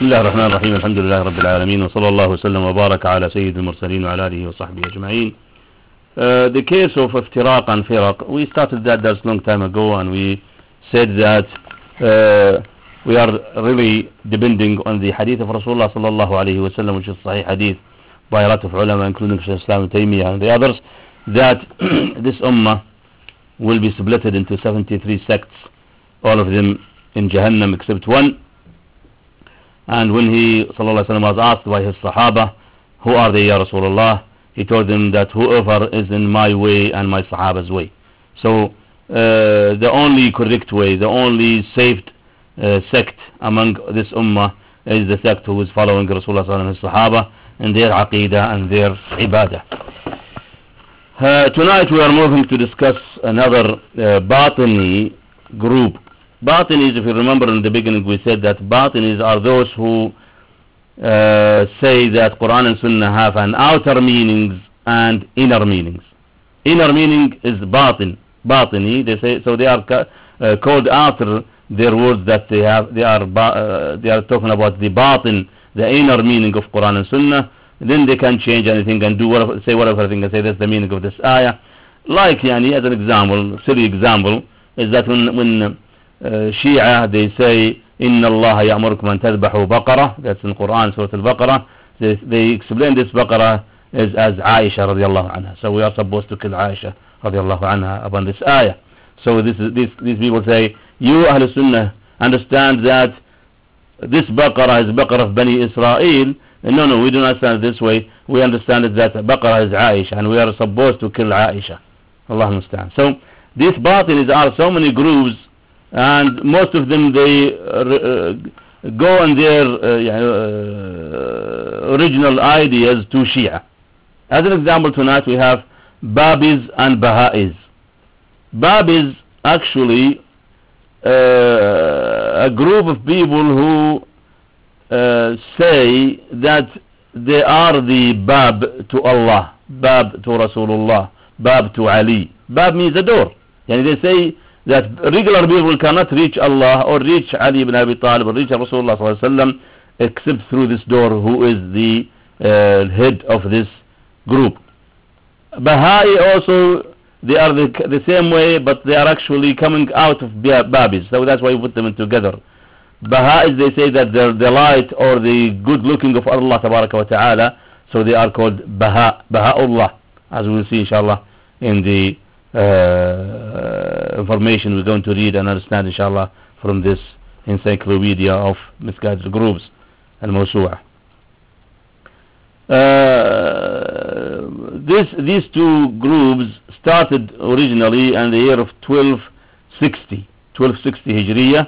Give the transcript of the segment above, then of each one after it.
بسم الله الرحمن الرحيم. الحمد لله رب العالمين، وصلى الله وسلم وبارك على سيد المرسلين وعلى آله وصحبه أجمعين. The case of iftiraq and firaq, we started that a long time ago, and we said that we are really depending on the hadith of Rasulullah sallallahu alayhi wa sallam, which is Sahih hadith by a lot of ulama, including Shaykh Islam Taymiyyah and the others, that this ummah will be split into 73 sects, all of them in Jahannam except one. And when he sallallahu alayhi wa sallam was asked by his Sahaba, who are they, Ya Rasulullah? He told them that whoever is in my way and my Sahaba's way. So the only correct way, the only saved sect among this ummah is the sect who is following Rasulullah sallallahu and his Sahaba and their aqidah and their ibadah. Tonight we are moving to discuss another Batini group. Batinis, if you remember in the beginning, we said that Batinis are those who say that Quran and Sunnah have an outer meanings and inner meanings. Inner meaning is Batini. They say so. They are called after their words that they have. They are talking about the Batin, the inner meaning of Quran and Sunnah. Then they can change anything and do whatever, say whatever thing and say that's the meaning of this ayah. Like yani, as an example, silly example, is that when Shia, they say Inna Allah ya'murukum an tadhbahu baqarah. That's in Quran, Surah Al-Baqarah. They explain this baqarah as Aisha radiallahu anha. So we are supposed to kill Aisha radiallahu anha upon this ayah. So these people say, you Ahl Sunnah understand that this baqarah is baqarah of Bani Israel. No, we do not understand it this way. We understand it that baqarah is Aisha and we are supposed to kill Aisha. Allah understand. So these batinis are so many groups, and most of them they go on their original ideas to Shia. As an example, tonight we have Babis and Baha'is. Babis actually a group of people who say that they are the Bab to Allah, Bab to Rasulullah, Bab to Ali. Bab means a door. And they say that regular people cannot reach Allah or reach Ali ibn Abi Talib or reach Rasulullah sallallahu alaihi wasallam except through this door, who is the head of this group. Baha'i also, they are the same way, but they are actually coming out of Babis, so that's why we put them together. Baha'is, they say that they're the light or the good looking of Allah tabaraka wa ta'ala, so they are called Baha'ullah, as we will see inshallah in the information we're going to read and understand inshallah from this encyclopedia of misguided groups al-Mawsu'ah. These two groups started originally in the year of 1260 Hijriya.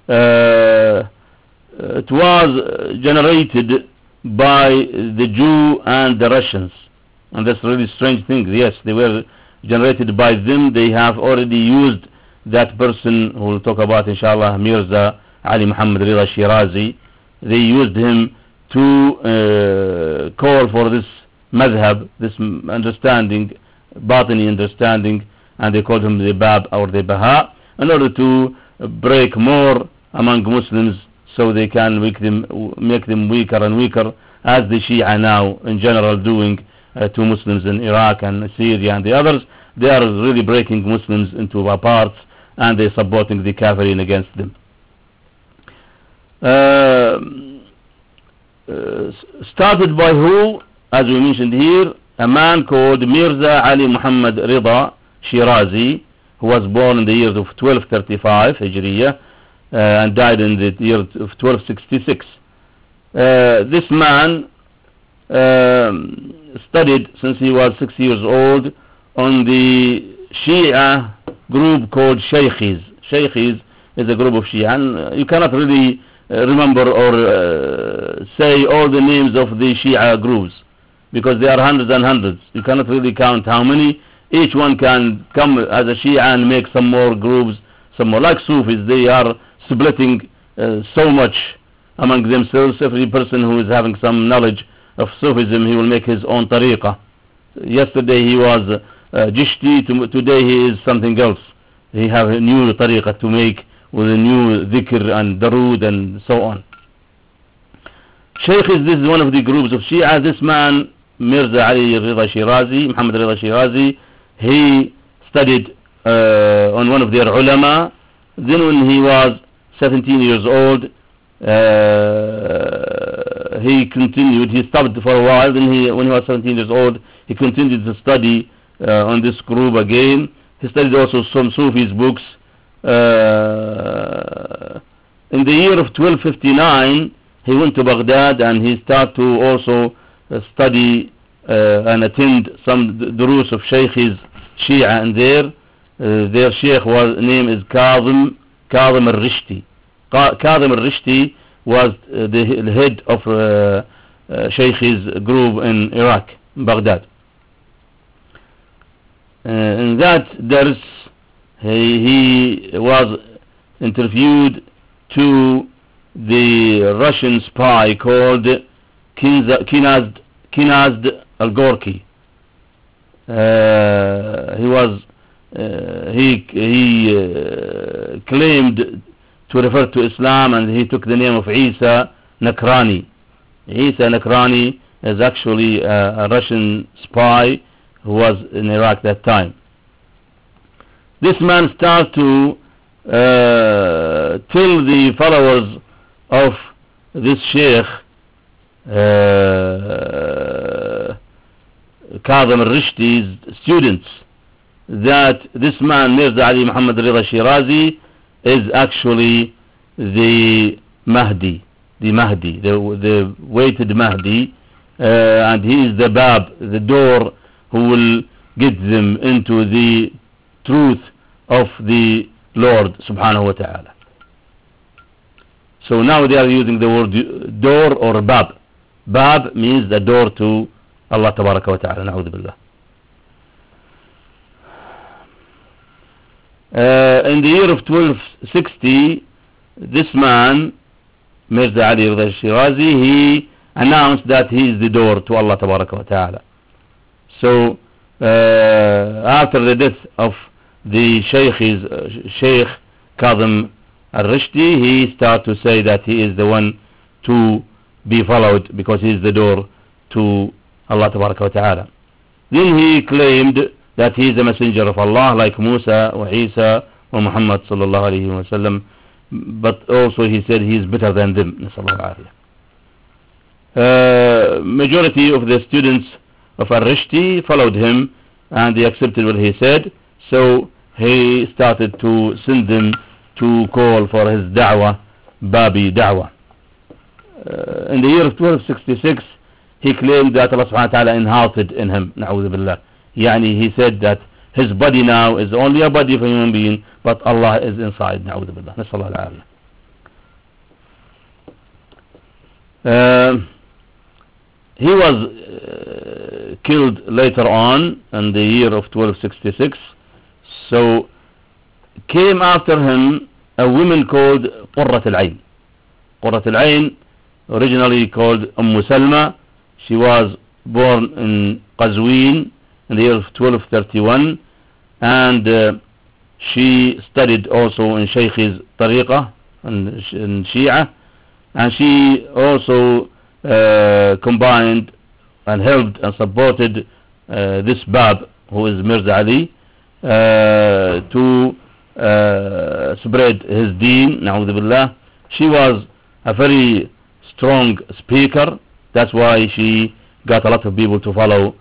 It was generated by the Jew and the Russians, and that's a really strange thing. Yes, they were generated by them. They have already used that person who we'll talk about inshallah, Mirza Ali Muhammad Rida Shirazi. They used him to call for this madhab, this understanding, Batini understanding, and they called him the Bab or the Baha, in order to break more among Muslims so they can make them weaker and weaker, as the Shia now in general doing to Muslims in Iraq and Syria and the others. They are really breaking Muslims into parts, and they are supporting the Kafirin against them. Started by who? As we mentioned here, a man called Mirza Ali Muhammad Rida Shirazi, who was born in the year of 1235 Hijriya and died in the year of 1266. This man studied since he was 6 years old on the Shia group called Shaykhis. Shaykhis is a group of Shia, and you cannot really remember or say all the names of the Shia groups, because there are hundreds and hundreds. You cannot really count how many. Each one can come as a Shia and make some more groups, some more. Like Sufis, they are splitting so much among themselves. Every person who is having some knowledge of Sufism, he will make his own tariqah. Yesterday he was Jishti, today he is something else. He have a new tariqah to make with a new dhikr and darood and so on. Shaykhis, this is one of the groups of Shia. This man, Mirza Ali Rida Shirazi, Muhammad Rida Shirazi, he studied on one of their ulama. Then when he was 17 years old, he continued, he stopped for a while. Then when he was 17 years old, he continued to study on this group again. He studied also some Sufis books. In the year of 1259, he went to Baghdad and he started to also study and attend some durus of Shaykhis Shia, and their Shaykh name is Kazim al-Rishti. Kazim al-Rishti was the head of Shaykhis group in Iraq, Baghdad. In that dars, he was interviewed to the Russian spy called Kinazd al-Gorky. He claimed to refer to Islam, and he took the name of Isa Nakrani. Isa Nakrani is actually a Russian spy who was in Iraq that time. This man started to tell the followers of this Sheikh Kazim al-Rishti's students that this man Mirza Ali Muhammad Rida Shirazi is actually the Mahdi, the waited Mahdi, and he is the Bab, the door who will get them into the truth of the Lord subhanahu wa ta'ala. So now they are using the word door or Bab. Bab means the door to Allah tabaraka wa ta'ala. Na'udhu billah. In the year of 1260, this man, Mirza Ali Rida Shirazi, he announced that he is the door to Allah tabaraka wa ta'ala. So after the death of the Sheikh Kazim al-Rishti, he started to say that he is the one to be followed because he is the door to Allah tabaraka wa ta'ala. Then he claimed that he is a messenger of Allah like Musa or Isa or Muhammad sallallahu alayhi wa sallam, but also he said he is better than them. Majority of the students of al-Rishti followed him and they accepted what he said, so he started to send them to call for his da'wah, Babi da'wah. In the year of 1266, he claimed that Allah subhanahu wa ta'ala inhalted in him, na'udhu billah. Yani he said that his body now is only a body of a human being, but Allah is inside, na'udhu billah. Nasallahu alayhi. He was killed later on in the year of 1266. So came after him a woman called Qurrat al-Ayn. Qurrat al-Ayn, originally called Salma. She was born in Qazwin in the year of 1231, and she studied also in Shaykh's Tariqah in Shia, and she also combined and helped and supported this Bab, who is Mirza Ali, to spread his deen, na'udhu billah. She was a very strong speaker. That's why she got a lot of people to follow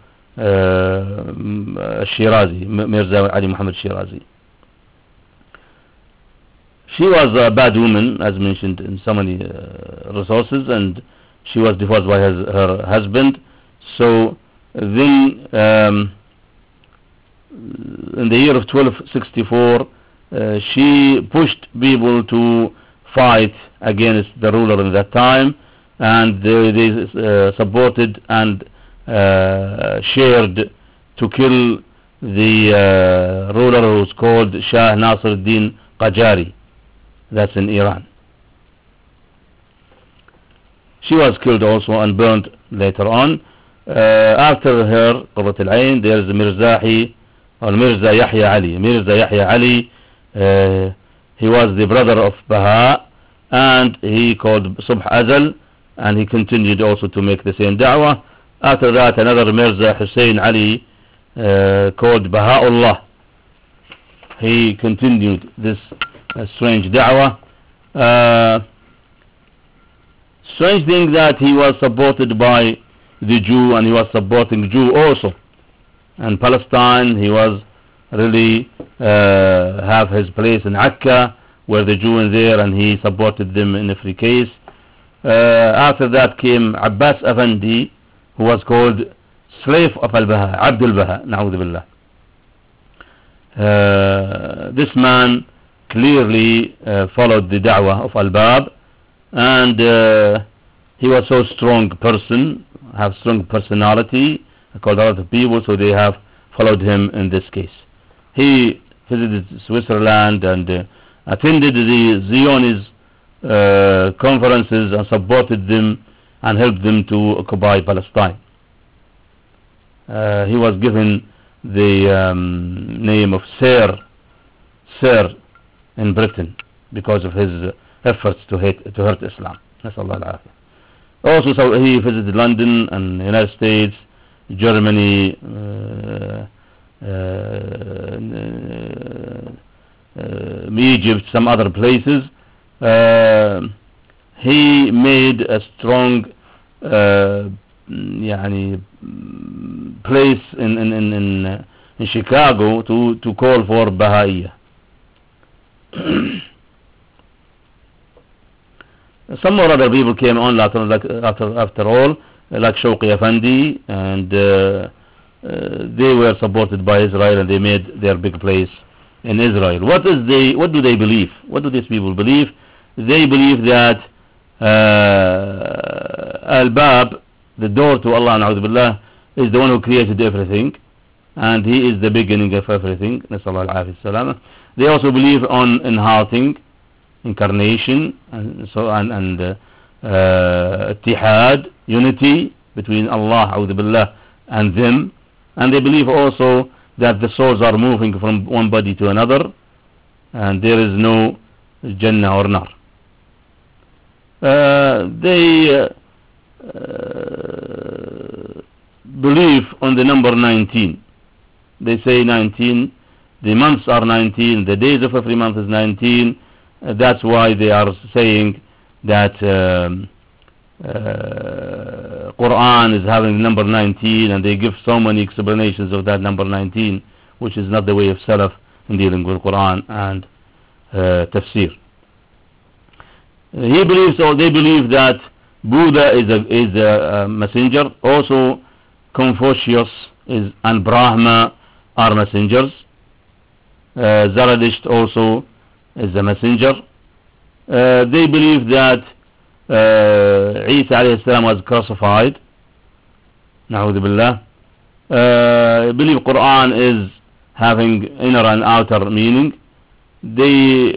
Shirazi, Mirza Ali Muhammad Shirazi. She was a bad woman, as mentioned in so many resources, and she was divorced by her husband. So then in the year of 1264, she pushed people to fight against the ruler in that time, and they supported and shared to kill the ruler who was called Shah Nasr al-Din Qajari. That's in Iran. She was killed also and burned later on. After her, Qurrat al-Ayn, there is Mirzahi, or Mirza Yahya Ali. Mirza Yahya Ali, he was the brother of Baha, and he called Subh Azal, and he continued also to make the same da'wah. After that, another Mirza Hussein Ali called Baha'u'llah, he continued this strange da'wah. Strange thing that he was supported by the Jew, and he was supporting Jew also. And Palestine, he was really have his place in Akka, where the Jew in there, and he supported them in every case. After that came Abbas Afandi, who was called slave of Al-Baha, Abdul Baha, na'udhu billah. This man clearly followed the da'wah of Al-Bab, and he was so strong person, have strong personality, called a lot of people, so they have followed him in this case. He visited Switzerland and attended the Zionist conferences and supported them and helped them to occupy Palestine. He was given the name of Sir in Britain because of his efforts to hurt Islam. Also, so he visited London and the United States, Germany, Egypt, some other places. He made a strong place in Chicago to call for Baha'iyya. Some more other people came on after all, like Shawqi Afandi, and they were supported by Israel, and they made their big place in Israel. What do they believe? What do these people believe? They believe that Al-Bab, the door to Allah, na'udhu billah, is the one who created everything, and he is the beginning of everything. They also believe in hearting, incarnation, and so and ittihad, unity between Allah, a'udhu billah, and them. And they believe also that the souls are moving from one body to another, and there is no Jannah or Nar. They believe on the number 19. They say 19, the months are 19, the days of every month is 19. That's why they are saying that Quran is having the number 19, and they give so many explanations of that number 19, which is not the way of Salaf in dealing with Quran and tafsir. They believe that Buddha is a messenger. Also, Confucius and Brahma are messengers. Zarathustra also is a messenger. They believe that Isa alayhi salam was crucified. Na'udhu billah. Believe Quran is having inner and outer meaning. They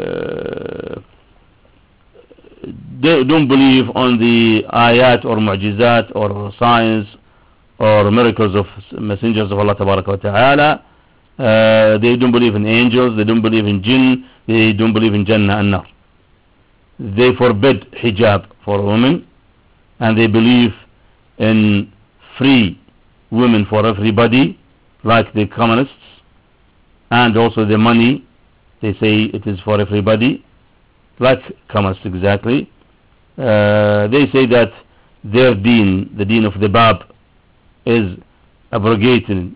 don't believe on the ayat or mu'jizat or signs or miracles of messengers of Allah tabaraka wa ta'ala. They don't believe in angels, they don't believe in jinn, they don't believe in Jannah and Nar. They forbid hijab for women, and they believe in free women for everybody, like the communists, and also the money, they say it is for everybody, like communists exactly. They say that their deen, the deen of the Bab, is abrogated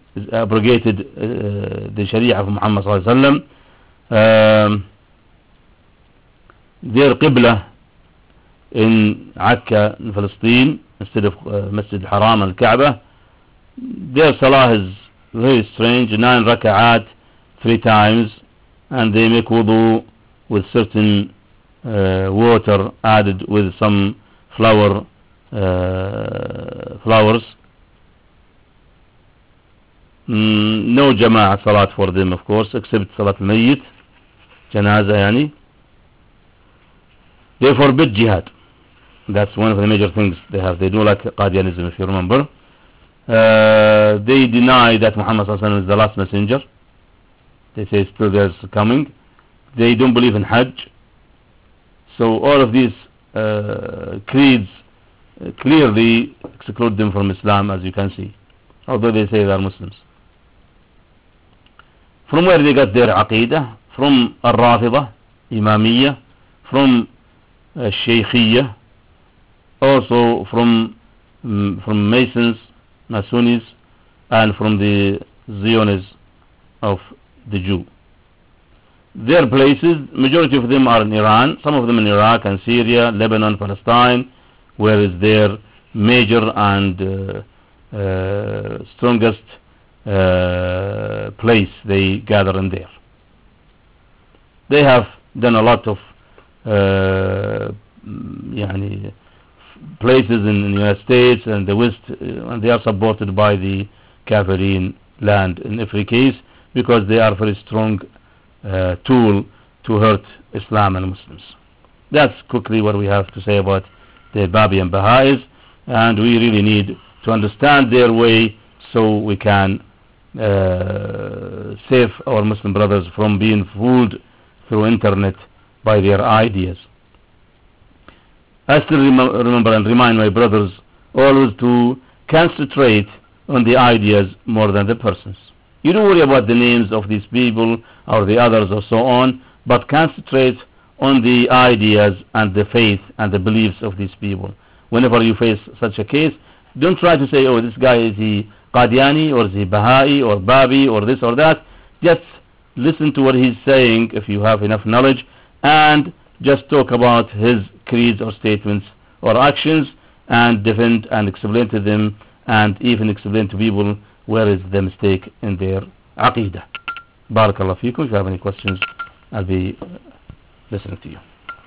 the Sharia of Muhammad sallallahu alaihi wasallam. Their Qibla in Akka in Palestine instead of Masjid al-Haram and Kaaba. Their Salah is very strange, 9 raka'at 3 times, and they make wudu with certain water added with some flowers. No Jama'ah Salat for them, of course, except Salat al-Mayyit, Janaza yani. They forbid jihad. That's one of the major things they have. They do like Qadianism, if you remember. They deny that Muhammad sallallahu alaihi wasallam is the last messenger. They say still there's coming. They don't believe in Hajj. So all of these creeds clearly exclude them from Islam, as you can see, although they say they are Muslims. From where they got their aqidah? From Al-Rafida, Imamiyya, from Shaykhiyya, also from Masons, Sunnis, and from the Zionists of the Jew. Their places, majority of them are in Iran, some of them in Iraq and Syria, Lebanon, Palestine, where is their major and strongest place they gather in there. They have done a lot of places in the United States and the West, and they are supported by the Kafirin land in every case, because they are a very strong tool to hurt Islam and Muslims. That's quickly what we have to say about the Babi and Baha'is, and we really need to understand their way so we can save our Muslim brothers from being fooled through internet by their ideas. I still remember and remind my brothers always to concentrate on the ideas more than the persons. You don't worry about the names of these people or the others or so on, but concentrate on the ideas and the faith and the beliefs of these people. Whenever you face such a case, don't try to say, oh, this guy is he Qadiani or is he Baha'i or Babi or this or that. Just listen to what he's saying if you have enough knowledge, and just talk about his creeds or statements or actions, and defend and explain to them, and even explain to people where is the mistake in their aqidah. Barakallah feekum. If you have any questions, I'll be listening to you.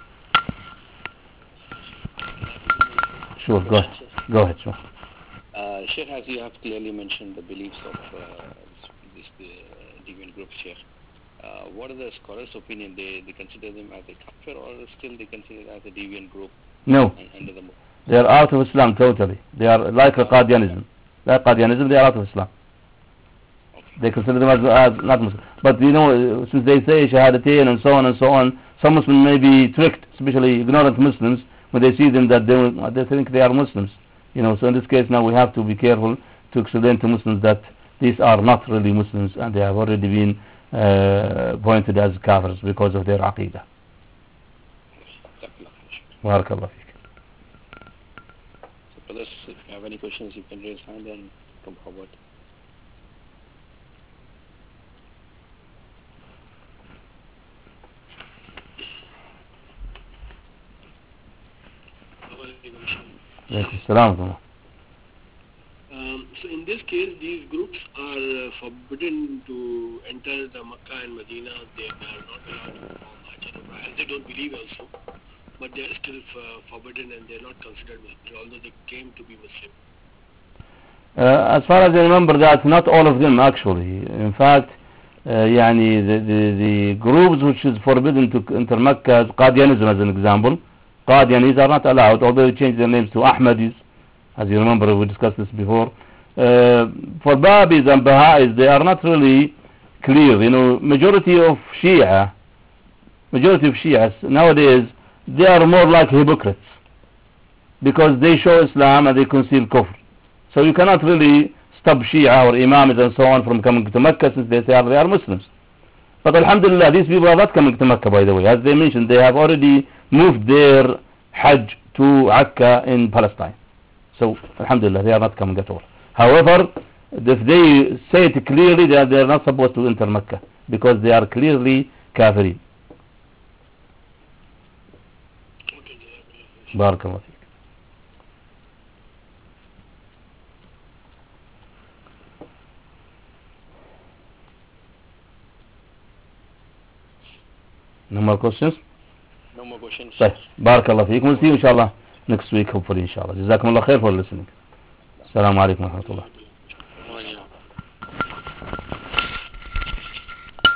Sure, go ahead, sure. Sheikh, as you have clearly mentioned the beliefs of this deviant group, Sheikh, what are the scholars' opinion? They consider them as a kafir, or still they consider it as a deviant group? No, they are out of Islam totally. They are like a Qadianism. Like Qadianism, they are out of Islam. Okay. They consider them as not Muslim. But you know, since they say Shahadatain and so on, some Muslims may be tricked, especially ignorant Muslims, when they see them that they think they are Muslims. You know, so in this case now we have to be careful to explain to Muslims that these are not really Muslims, and they have already been pointed as kafirs because of their aqidah. Barakallah feek. So brothers, if you have any questions, you can raise hand and come forward. So in this case, these groups are forbidden to enter the Makkah and Medina. They are not allowed to perform Hajj and Umrah, as they don't believe also. But they are still forbidden, and they are not considered Muslim, although they came to be Muslim. As far as I remember, that not all of them actually. In fact, the groups which is forbidden to enter Makkah, Qadianism as an example, Qadianis are not allowed, although they changed their names to Ahmadis. As you remember, we discussed this before. For Babis and Baha'is, they are not really clear. You know, majority of Shias nowadays, they are more like hypocrites, because they show Islam and they conceal kufr. So you cannot really stop Shia or Imams and so on from coming to Mecca, since they say they are Muslims. But alhamdulillah, these people are not coming to Mecca, by the way. As they mentioned, they have already moved their Hajj to Akka in Palestine. So alhamdulillah, they are not coming at all. However, if they say it clearly, they are not supposed to enter Mecca, because they are clearly kafirin. Barakallah feek. No more questions? No more questions. Barakallah feek. We'll see you inshallah next week, hopefully inshallah. Jazakumullah khair for listening. Assalamu alaikum wa rahmatullah.